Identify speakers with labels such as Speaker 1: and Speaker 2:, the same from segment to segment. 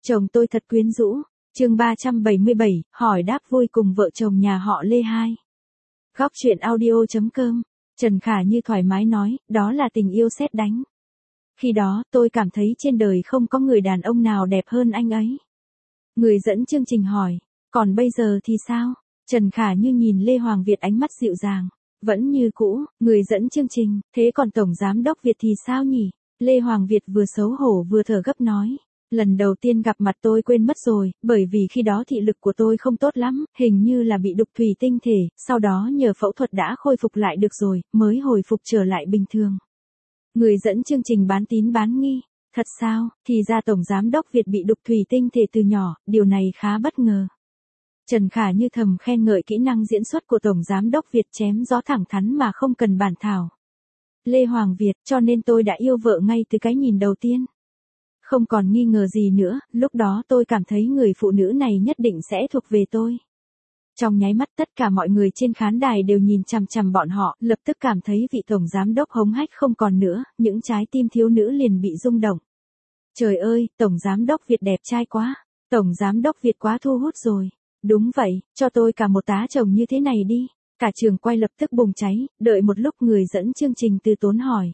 Speaker 1: Chồng tôi thật quyến rũ. Chương 377, hỏi đáp vui cùng vợ chồng nhà họ Lê 2. Góc truyện audio.com. Trần Khả Như thoải mái nói, đó là tình yêu sét đánh. Khi đó, tôi cảm thấy trên đời không có người đàn ông nào đẹp hơn anh ấy. Người dẫn chương trình hỏi, còn bây giờ thì sao? Trần Khả Như nhìn Lê Hoàng Việt ánh mắt dịu dàng. Vẫn như cũ. Người dẫn chương trình, thế còn Tổng Giám đốc Việt thì sao nhỉ? Lê Hoàng Việt vừa xấu hổ vừa thở gấp nói. Lần đầu tiên gặp mặt tôi quên mất rồi, bởi vì khi đó thị lực của tôi không tốt lắm, hình như là bị đục thủy tinh thể, sau đó nhờ phẫu thuật đã khôi phục lại được rồi, mới hồi phục trở lại bình thường. Người dẫn chương trình bán tín bán nghi. Thật sao, thì ra Tổng Giám đốc Việt bị đục thủy tinh thể từ nhỏ, điều này khá bất ngờ. Trần Khả Như thầm khen ngợi kỹ năng diễn xuất của Tổng Giám đốc Việt chém gió thẳng thắn mà không cần bản thảo. Lê Hoàng Việt, cho nên tôi đã yêu vợ ngay từ cái nhìn đầu tiên. Không còn nghi ngờ gì nữa, lúc đó tôi cảm thấy người phụ nữ này nhất định sẽ thuộc về tôi. Trong nháy mắt tất cả mọi người trên khán đài đều nhìn chằm chằm bọn họ, lập tức cảm thấy vị Tổng Giám đốc hống hách không còn nữa, những trái tim thiếu nữ liền bị rung động. Trời ơi, Tổng Giám đốc Việt đẹp trai quá, Tổng Giám đốc Việt quá thu hút rồi. Đúng vậy, cho tôi cả một tá chồng như thế này đi. Cả trường quay lập tức bùng cháy, đợi một lúc người dẫn chương trình từ tốn hỏi.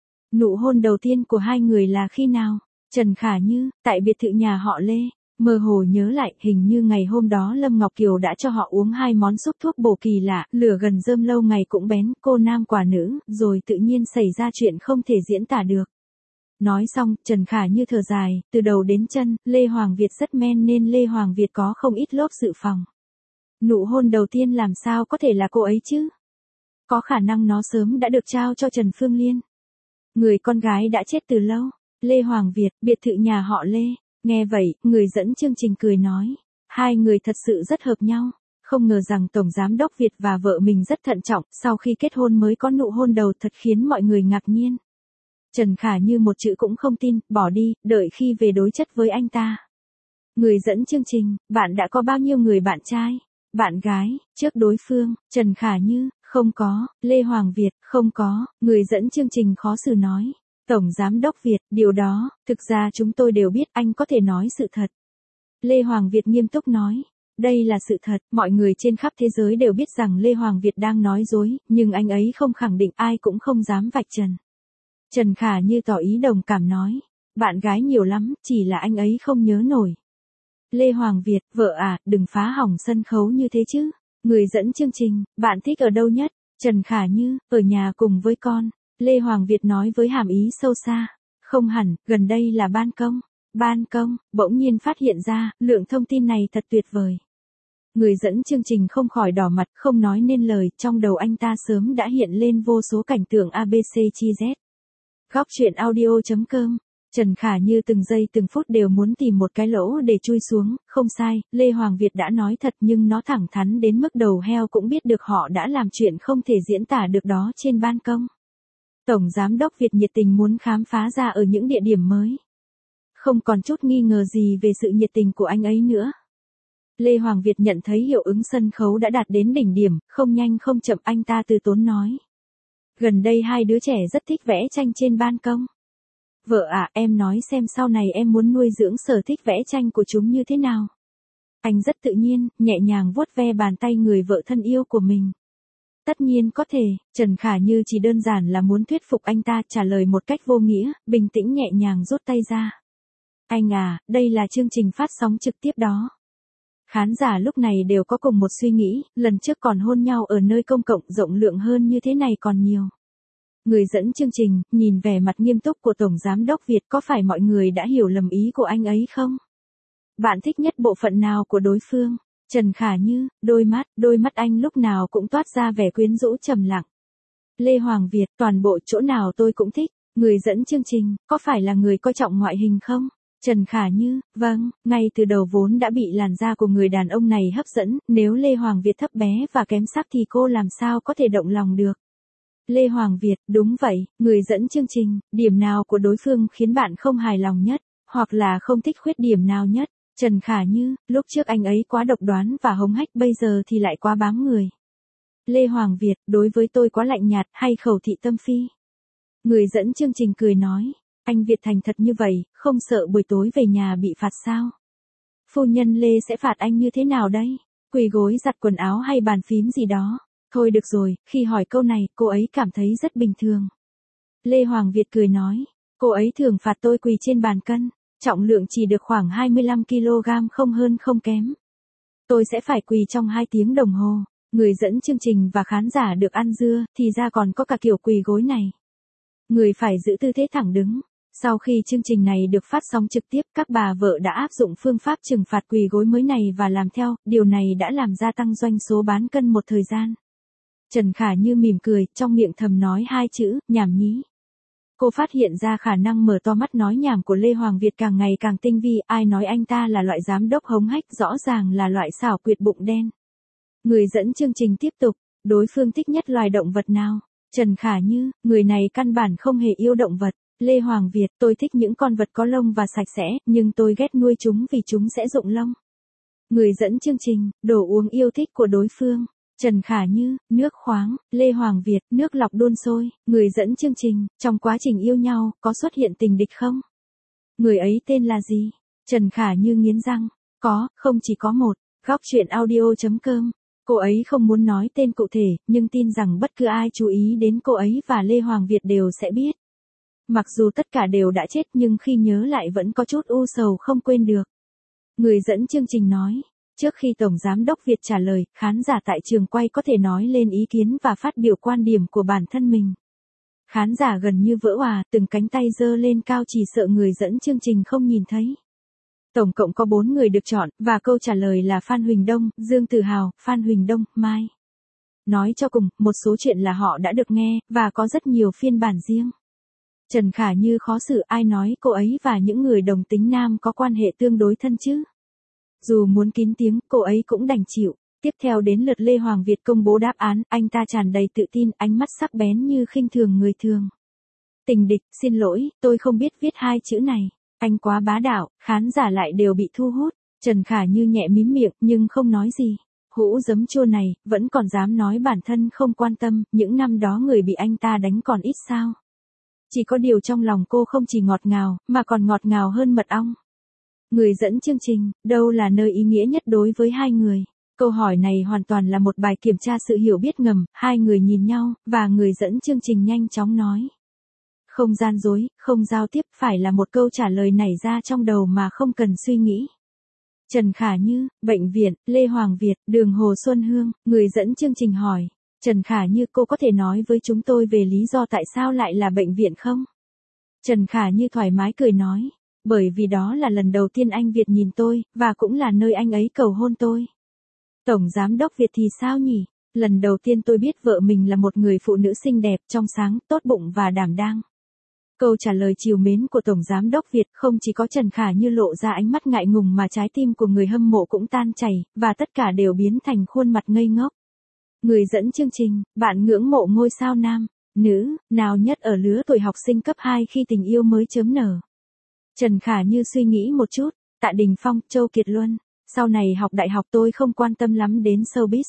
Speaker 1: Nụ hôn đầu tiên của hai người là khi nào? Trần Khả Như, tại biệt thự nhà họ Lê. Mơ hồ nhớ lại, hình như ngày hôm đó Lâm Ngọc Kiều đã cho họ uống 2 món xúc thuốc bổ kỳ lạ, lửa gần rơm lâu ngày cũng bén, cô nam quả nữ, rồi tự nhiên xảy ra chuyện không thể diễn tả được. Nói xong, Trần Khả Như thở dài, từ đầu đến chân, Lê Hoàng Việt rất men nên Lê Hoàng Việt có không ít lốp dự phòng. Nụ hôn đầu tiên làm sao có thể là cô ấy chứ? Có khả năng nó sớm đã được trao cho Trần Phương Liên. Người con gái đã chết từ lâu. Lê Hoàng Việt, biệt thự nhà họ Lê. Nghe vậy, người dẫn chương trình cười nói. Hai người thật sự rất hợp nhau. Không ngờ rằng Tổng Giám đốc Việt và vợ mình rất thận trọng, sau khi kết hôn mới có nụ hôn đầu thật khiến mọi người ngạc nhiên. Trần Khả Như một chữ cũng không tin, bỏ đi, đợi khi về đối chất với anh ta. Người dẫn chương trình, bạn đã có bao nhiêu người bạn trai? Bạn gái, trước đối phương, Trần Khả Như, không có, Lê Hoàng Việt, không có, người dẫn chương trình khó xử nói. Tổng Giám đốc Việt, điều đó, thực ra chúng tôi đều biết anh có thể nói sự thật. Lê Hoàng Việt nghiêm túc nói. Đây là sự thật, mọi người trên khắp thế giới đều biết rằng Lê Hoàng Việt đang nói dối, nhưng anh ấy không khẳng định, ai cũng không dám vạch trần. Trần Khả Như tỏ ý đồng cảm nói. Bạn gái nhiều lắm, chỉ là anh ấy không nhớ nổi. Lê Hoàng Việt, vợ à, đừng phá hỏng sân khấu như thế chứ. Người dẫn chương trình, bạn thích ở đâu nhất? Trần Khả Như, ở nhà cùng với con. Lê Hoàng Việt nói với hàm ý sâu xa. Không hẳn, gần đây là ban công. Ban công, bỗng nhiên phát hiện ra, lượng thông tin này thật tuyệt vời. Người dẫn chương trình không khỏi đỏ mặt, không nói nên lời, trong đầu anh ta sớm đã hiện lên vô số cảnh tượng ABC chi Z. Góc truyện audio.com. Trần Khả Như từng giây từng phút đều muốn tìm một cái lỗ để chui xuống, không sai, Lê Hoàng Việt đã nói thật nhưng nó thẳng thắn đến mức đầu heo cũng biết được họ đã làm chuyện không thể diễn tả được đó trên ban công. Tổng Giám đốc Việt nhiệt tình muốn khám phá ra ở những địa điểm mới. Không còn chút nghi ngờ gì về sự nhiệt tình của anh ấy nữa. Lê Hoàng Việt nhận thấy hiệu ứng sân khấu đã đạt đến đỉnh điểm, không nhanh không chậm anh ta từ tốn nói. Gần đây hai đứa trẻ rất thích vẽ tranh trên ban công. Vợ à, em nói xem sau này em muốn nuôi dưỡng sở thích vẽ tranh của chúng như thế nào. Anh rất tự nhiên, nhẹ nhàng vuốt ve bàn tay người vợ thân yêu của mình. Tất nhiên có thể, Trần Khả Như chỉ đơn giản là muốn thuyết phục anh ta trả lời một cách vô nghĩa, bình tĩnh nhẹ nhàng rút tay ra. Anh à, đây là chương trình phát sóng trực tiếp đó. Khán giả lúc này đều có cùng một suy nghĩ, lần trước còn hôn nhau ở nơi công cộng rộng lượng hơn như thế này còn nhiều. Người dẫn chương trình, nhìn vẻ mặt nghiêm túc của Tổng Giám đốc Việt, có phải mọi người đã hiểu lầm ý của anh ấy không? Bạn thích nhất bộ phận nào của đối phương? Trần Khả Như, đôi mắt anh lúc nào cũng toát ra vẻ quyến rũ trầm lặng. Lê Hoàng Việt, toàn bộ chỗ nào tôi cũng thích. Người dẫn chương trình, có phải là người coi trọng ngoại hình không? Trần Khả Như, vâng, ngay từ đầu vốn đã bị làn da của người đàn ông này hấp dẫn, nếu Lê Hoàng Việt thấp bé và kém sắc thì cô làm sao có thể động lòng được. Lê Hoàng Việt, đúng vậy, người dẫn chương trình, điểm nào của đối phương khiến bạn không hài lòng nhất, hoặc là không thích khuyết điểm nào nhất? Trần Khả Như, lúc trước anh ấy quá độc đoán và hống hách, bây giờ thì lại quá bám người. Lê Hoàng Việt, đối với tôi quá lạnh nhạt hay khẩu thị tâm phi? Người dẫn chương trình cười nói, anh Việt thành thật như vậy, không sợ buổi tối về nhà bị phạt sao? Phu nhân Lê sẽ phạt anh như thế nào đây? Quỳ gối giặt quần áo hay bàn phím gì đó? Thôi được rồi, khi hỏi câu này, cô ấy cảm thấy rất bình thường. Lê Hoàng Việt cười nói, cô ấy thường phạt tôi quỳ trên bàn cân, trọng lượng chỉ được khoảng 25 kg không hơn không kém. Tôi sẽ phải quỳ trong 2 tiếng đồng hồ. Người dẫn chương trình và khán giả được ăn dưa, thì ra còn có cả kiểu quỳ gối này. Người phải giữ tư thế thẳng đứng. Sau khi chương trình này được phát sóng trực tiếp, các bà vợ đã áp dụng phương pháp trừng phạt quỳ gối mới này và làm theo, điều này đã làm gia tăng doanh số bán cân một thời gian. Trần Khả Như mỉm cười, trong miệng thầm nói 2 chữ, nhảm nhí. Cô phát hiện ra khả năng mở to mắt nói nhảm của Lê Hoàng Việt càng ngày càng tinh vi, ai nói anh ta là loại giám đốc hống hách, rõ ràng là loại xảo quyệt bụng đen. Người dẫn chương trình tiếp tục, đối phương thích nhất loài động vật nào? Trần Khả Như, người này căn bản không hề yêu động vật. Lê Hoàng Việt, tôi thích những con vật có lông và sạch sẽ, nhưng tôi ghét nuôi chúng vì chúng sẽ rụng lông. Người dẫn chương trình, đồ uống yêu thích của đối phương. Trần Khả Như, nước khoáng. Lê Hoàng Việt, nước lọc đun sôi. Người dẫn chương trình, trong quá trình yêu nhau, có xuất hiện tình địch không? Người ấy tên là gì? Trần Khả Như nghiến răng, có, không chỉ có một. Góc truyện audio.com. Cô ấy không muốn nói tên cụ thể, nhưng tin rằng bất cứ ai chú ý đến cô ấy và Lê Hoàng Việt đều sẽ biết. Mặc dù tất cả đều đã chết nhưng khi nhớ lại vẫn có chút u sầu không quên được. Người dẫn chương trình nói, trước khi Tổng Giám đốc Việt trả lời, khán giả tại trường quay có thể nói lên ý kiến và phát biểu quan điểm của bản thân mình. Khán giả gần như vỡ òa, từng cánh tay giơ lên cao chỉ sợ người dẫn chương trình không nhìn thấy. Tổng cộng có 4 người được chọn, và câu trả lời là Phan Huỳnh Đông, Dương Tự Hào, Phan Huỳnh Đông, Mai. Nói cho cùng, một số chuyện là họ đã được nghe, và có rất nhiều phiên bản riêng. Trần Khả Như khó xử, ai nói cô ấy và những người đồng tính nam có quan hệ tương đối thân chứ? Dù muốn kín tiếng, cô ấy cũng đành chịu. Tiếp theo đến lượt Lê Hoàng Việt công bố đáp án, anh ta tràn đầy tự tin, ánh mắt sắc bén như khinh thường người thường. Tình địch, xin lỗi, tôi không biết viết 2 chữ này. Anh quá bá đạo, khán giả lại đều bị thu hút. Trần Khả Như nhẹ mím miệng, nhưng không nói gì. Hũ giấm chua này, vẫn còn dám nói bản thân không quan tâm, những năm đó người bị anh ta đánh còn ít sao. Chỉ có điều trong lòng cô không chỉ ngọt ngào, mà còn ngọt ngào hơn mật ong. Người dẫn chương trình, đâu là nơi ý nghĩa nhất đối với hai người? Câu hỏi này hoàn toàn là một bài kiểm tra sự hiểu biết ngầm, hai người nhìn nhau, và người dẫn chương trình nhanh chóng nói. Không gian dối, không giao tiếp, phải là một câu trả lời nảy ra trong đầu mà không cần suy nghĩ. Trần Khả Như, bệnh viện, Lê Hoàng Việt, đường Hồ Xuân Hương, người dẫn chương trình hỏi. Trần Khả Như, cô có thể nói với chúng tôi về lý do tại sao lại là bệnh viện không? Trần Khả Như thoải mái cười nói. Bởi vì đó là lần đầu tiên anh Việt nhìn tôi, và cũng là nơi anh ấy cầu hôn tôi. Tổng Giám đốc Việt thì sao nhỉ? Lần đầu tiên tôi biết vợ mình là một người phụ nữ xinh đẹp, trong sáng, tốt bụng và đảm đang. Câu trả lời trìu mến của Tổng Giám đốc Việt không chỉ có Trần Khả Như lộ ra ánh mắt ngại ngùng mà trái tim của người hâm mộ cũng tan chảy, và tất cả đều biến thành khuôn mặt ngây ngốc. Người dẫn chương trình, bạn ngưỡng mộ ngôi sao nam, nữ, nào nhất ở lứa tuổi học sinh cấp 2 khi tình yêu mới chớm nở. Trần Khả Như suy nghĩ một chút, Tạ Đình Phong, Châu Kiệt Luân. Sau này học đại học tôi không quan tâm lắm đến showbiz.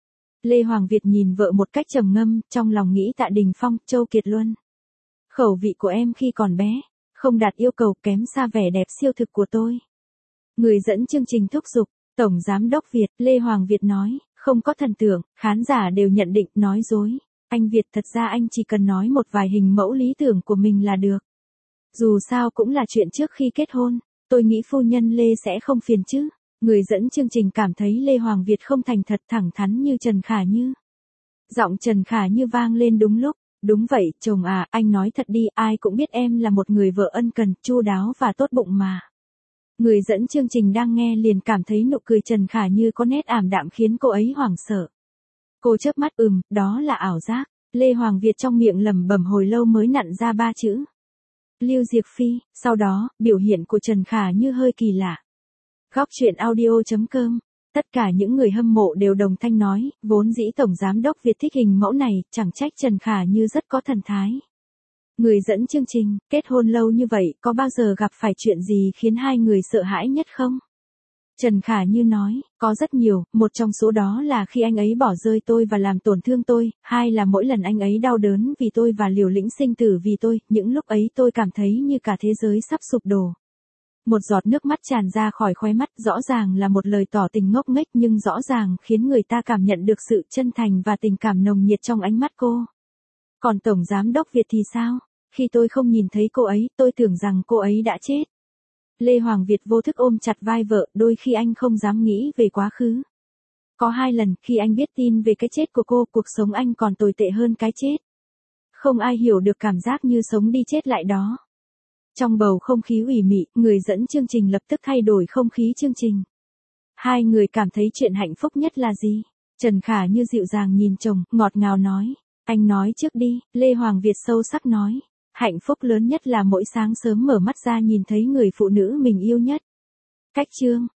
Speaker 1: Lê Hoàng Việt nhìn vợ một cách trầm ngâm, trong lòng nghĩ Tạ Đình Phong, Châu Kiệt Luân. Khẩu vị của em khi còn bé, không đạt yêu cầu, kém xa vẻ đẹp siêu thực của tôi. Người dẫn chương trình thúc giục, Tổng Giám đốc Việt, Lê Hoàng Việt nói, không có thần tượng, khán giả đều nhận định nói dối. Anh Việt, thật ra anh chỉ cần nói một vài hình mẫu lý tưởng của mình là được. Dù sao cũng là chuyện trước khi kết hôn, tôi nghĩ phu nhân Lê sẽ không phiền chứ. Người dẫn chương trình cảm thấy Lê Hoàng Việt không thành thật thẳng thắn như Trần Khả Như. Giọng Trần Khả Như vang lên đúng lúc. Đúng vậy, chồng à, anh nói thật đi, ai cũng biết em là một người vợ ân cần, chu đáo và tốt bụng mà. Người dẫn chương trình đang nghe liền cảm thấy nụ cười Trần Khả Như có nét ảm đạm khiến cô ấy hoảng sợ. Cô chớp mắt đó là ảo giác. Lê Hoàng Việt trong miệng lẩm bẩm hồi lâu mới nặn ra 3 chữ. Lưu Diệc Phi, sau đó, biểu hiện của Trần Khả Như hơi kỳ lạ. Góc truyện audio.com. Tất cả những người hâm mộ đều đồng thanh nói, vốn dĩ Tổng Giám đốc Việt thích hình mẫu này, chẳng trách Trần Khả Như rất có thần thái. Người dẫn chương trình, kết hôn lâu như vậy, có bao giờ gặp phải chuyện gì khiến hai người sợ hãi nhất không? Trần Khả Như nói, có rất nhiều, một trong số đó là khi anh ấy bỏ rơi tôi và làm tổn thương tôi, hai là mỗi lần anh ấy đau đớn vì tôi và liều lĩnh sinh tử vì tôi, những lúc ấy tôi cảm thấy như cả thế giới sắp sụp đổ. Một giọt nước mắt tràn ra khỏi khóe mắt, rõ ràng là một lời tỏ tình ngốc nghếch nhưng rõ ràng khiến người ta cảm nhận được sự chân thành và tình cảm nồng nhiệt trong ánh mắt cô. Còn Tổng Giám đốc Việt thì sao? Khi tôi không nhìn thấy cô ấy, tôi tưởng rằng cô ấy đã chết. Lê Hoàng Việt vô thức ôm chặt vai vợ, đôi khi anh không dám nghĩ về quá khứ. Có 2 lần, khi anh biết tin về cái chết của cô, cuộc sống anh còn tồi tệ hơn cái chết. Không ai hiểu được cảm giác như sống đi chết lại đó. Trong bầu không khí ủy mị, người dẫn chương trình lập tức thay đổi không khí chương trình. 2 người cảm thấy chuyện hạnh phúc nhất là gì? Trần Khả Như dịu dàng nhìn chồng, ngọt ngào nói. Anh nói trước đi, Lê Hoàng Việt sâu sắc nói. Hạnh phúc lớn nhất là mỗi sáng sớm mở mắt ra nhìn thấy người phụ nữ mình yêu nhất. Cách chương